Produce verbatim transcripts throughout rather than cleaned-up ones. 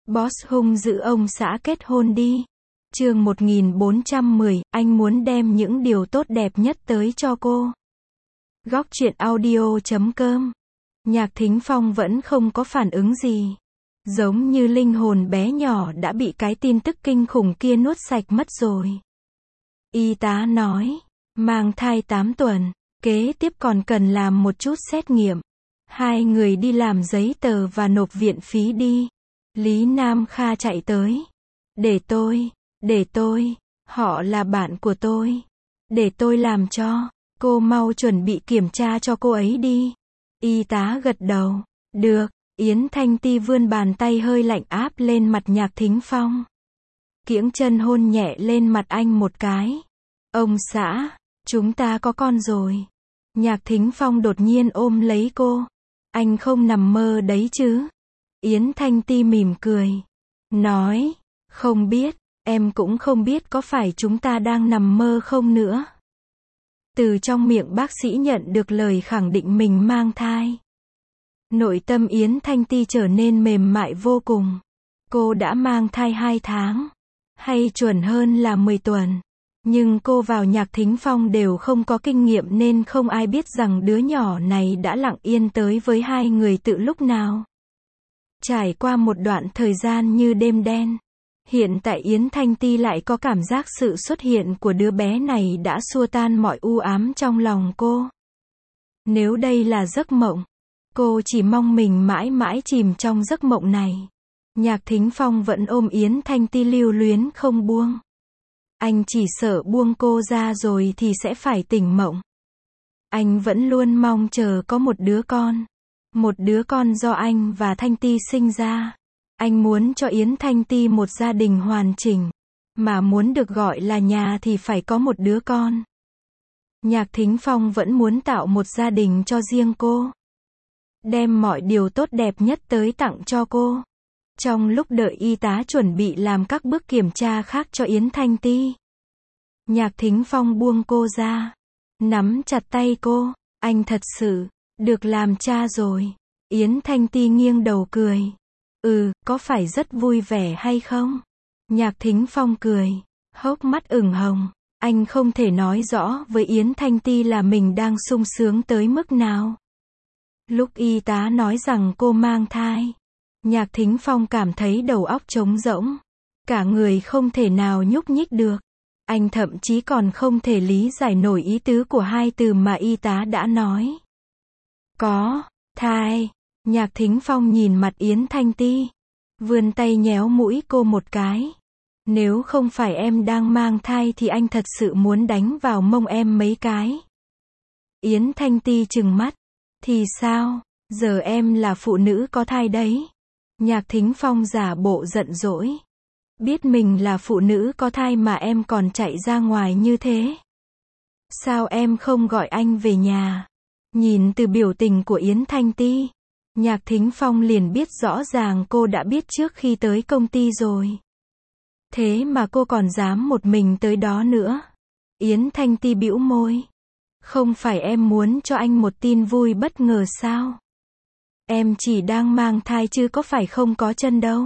Boss hung dữ ông xã kết hôn đi. Chương một nghìn bốn trăm mười, anh muốn đem những điều tốt đẹp nhất tới cho cô. Góc truyện audio chấm com. Nhạc Thính Phong vẫn không có phản ứng gì. Giống như linh hồn bé nhỏ đã bị cái tin tức kinh khủng kia nuốt sạch mất rồi. Y tá nói, mang thai tám tuần, kế tiếp còn cần làm một chút xét nghiệm. Hai người đi làm giấy tờ và nộp viện phí đi. Lý Nam Kha chạy tới. Để tôi, để tôi, họ là bạn của tôi. Để tôi làm cho, cô mau chuẩn bị kiểm tra cho cô ấy đi. Y tá gật đầu. Được, Yến Thanh Ti vươn bàn tay hơi lạnh áp lên mặt Nhạc Thính Phong. Kiễng chân hôn nhẹ lên mặt anh một cái. Ông xã, chúng ta có con rồi. Nhạc Thính Phong đột nhiên ôm lấy cô. Anh không nằm mơ đấy chứ? Yến Thanh Ti mỉm cười. Nói, không biết, em cũng không biết có phải chúng ta đang nằm mơ không nữa. Từ trong miệng bác sĩ nhận được lời khẳng định mình mang thai. Nội tâm Yến Thanh Ti trở nên mềm mại vô cùng. Cô đã mang thai hai tháng. Hay chuẩn hơn là mười tuần. Nhưng cô vào Nhạc Thính Phong đều không có kinh nghiệm nên không ai biết rằng đứa nhỏ này đã lặng yên tới với hai người từ lúc nào. Trải qua một đoạn thời gian như đêm đen. Hiện tại Yến Thanh Ti lại có cảm giác sự xuất hiện của đứa bé này đã xua tan mọi u ám trong lòng cô. Nếu đây là giấc mộng, cô chỉ mong mình mãi mãi chìm trong giấc mộng này. Nhạc Thính Phong vẫn ôm Yến Thanh Ti lưu luyến không buông. Anh chỉ sợ buông cô ra rồi thì sẽ phải tỉnh mộng. Anh vẫn luôn mong chờ có một đứa con. Một đứa con do anh và Thanh Ti sinh ra. Anh muốn cho Yến Thanh Ti một gia đình hoàn chỉnh. Mà muốn được gọi là nhà thì phải có một đứa con. Nhạc Thính Phong vẫn muốn tạo một gia đình cho riêng cô. Đem mọi điều tốt đẹp nhất tới tặng cho cô. Trong lúc đợi y tá chuẩn bị làm các bước kiểm tra khác cho Yến Thanh Ti. Nhạc Thính Phong buông cô ra. Nắm chặt tay cô. Anh thật sự, được làm cha rồi. Yến Thanh Ti nghiêng đầu cười. Ừ, có phải rất vui vẻ hay không? Nhạc Thính Phong cười. Hốc mắt ửng hồng. Anh không thể nói rõ với Yến Thanh Ti là mình đang sung sướng tới mức nào. Lúc y tá nói rằng cô mang thai. Nhạc Thính Phong cảm thấy đầu óc trống rỗng. Cả người không thể nào nhúc nhích được. Anh thậm chí còn không thể lý giải nổi ý tứ của hai từ mà y tá đã nói. Có, thai. Nhạc Thính Phong nhìn mặt Yến Thanh Ti. Vươn tay nhéo mũi cô một cái. Nếu không phải em đang mang thai thì anh thật sự muốn đánh vào mông em mấy cái. Yến Thanh Ti trừng mắt. Thì sao, giờ em là phụ nữ có thai đấy. Nhạc Thính Phong giả bộ giận dỗi. Biết mình là phụ nữ có thai mà em còn chạy ra ngoài như thế. Sao em không gọi anh về nhà? Nhìn từ biểu tình của Yến Thanh Ti, Nhạc Thính Phong liền biết rõ ràng cô đã biết trước khi tới công ty rồi. Thế mà cô còn dám một mình tới đó nữa. Yến Thanh Ti bĩu môi. Không phải em muốn cho anh một tin vui bất ngờ sao? Em chỉ đang mang thai chứ có phải không có chân đâu.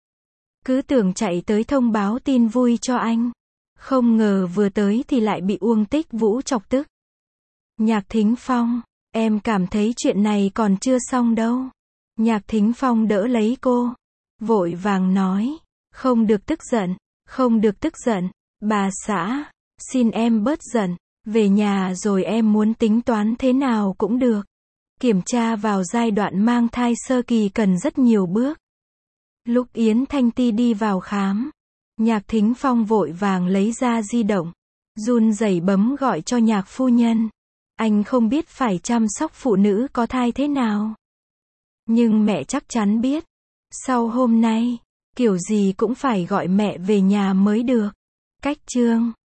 Cứ tưởng chạy tới thông báo tin vui cho anh. Không ngờ vừa tới thì lại bị Uông Tích Vũ chọc tức. Nhạc Thính Phong, em cảm thấy chuyện này còn chưa xong đâu. Nhạc Thính Phong đỡ lấy cô. Vội vàng nói. Không được tức giận, không được tức giận. Bà xã, xin em bớt giận. Về nhà rồi em muốn tính toán thế nào cũng được. Kiểm tra vào giai đoạn mang thai sơ kỳ cần rất nhiều bước. Lúc Yến Thanh Ti đi vào khám, Nhạc Thính Phong vội vàng lấy ra di động, run rẩy bấm gọi cho Nhạc phu nhân. Anh không biết phải chăm sóc phụ nữ có thai thế nào. Nhưng mẹ chắc chắn biết. Sau hôm nay, kiểu gì cũng phải gọi mẹ về nhà mới được. Cách chương